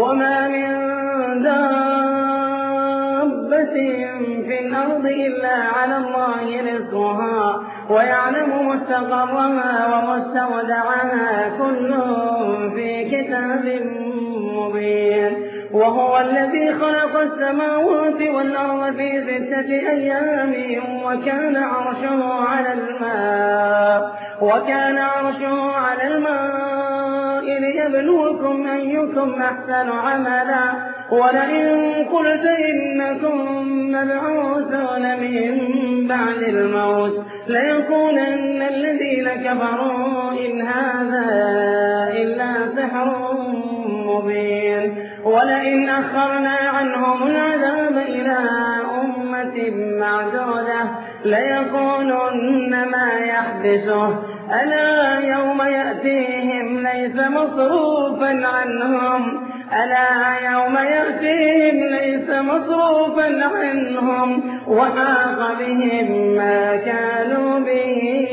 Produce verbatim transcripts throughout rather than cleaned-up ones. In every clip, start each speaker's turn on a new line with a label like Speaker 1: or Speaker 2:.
Speaker 1: وما من دابة في الأرض إلا على الله رزقها ويعلم مستقرها ومستودعها كل في كتاب مبين. وهو الذي خلق السماوات والأرض في ستة أيام وكان عرشه على الماء وكان عرشه على الماء ليبلوكم أيكم أحسن عملا. ولئن قلت إنكم مبعوثون من بعد الموت ليقولن الذين كفروا إن هذا إلا سحر مبين. ولئن أخرنا عنهم العذاب إلى أمة معدودة ليقولن ما يحبسه ألا يوم يأتيهم ليس مصروفا عنهم ألا يوم يأتيهم ليس مصروفا عنهم وحاق بهم ما كانوا به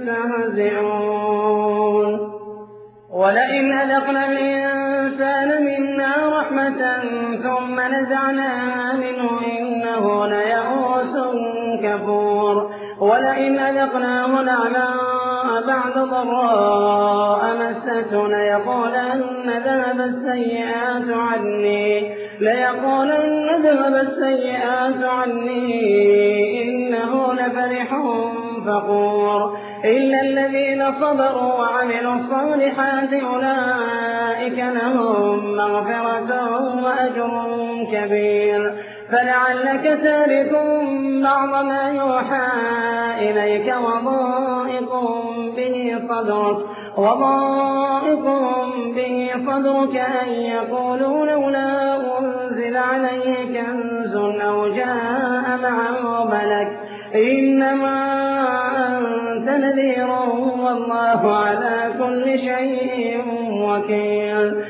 Speaker 1: يستهزئون. ولئن أذقنا الإنسان منا رحمة ثم نزعناها منه إنه ليئوس كفور. ولئن أذقناه نعماء بعد ضراء مسته ليقولن ذهب السيئات عني ليقولن ذهب السيئات عني إنه لفرح فخور. إلا الذين صبروا وعملوا الصالحات أولئك لهم مغفرة وأجر كبير. فلعلك تارك بعض ما يوحى إليك وضائق به صدرك وضائق به صدرك أن يقولوا لولا أنزل عليه كنز أو جاء معه ملك إنما أنت نذير والله على كل شيء وكيل.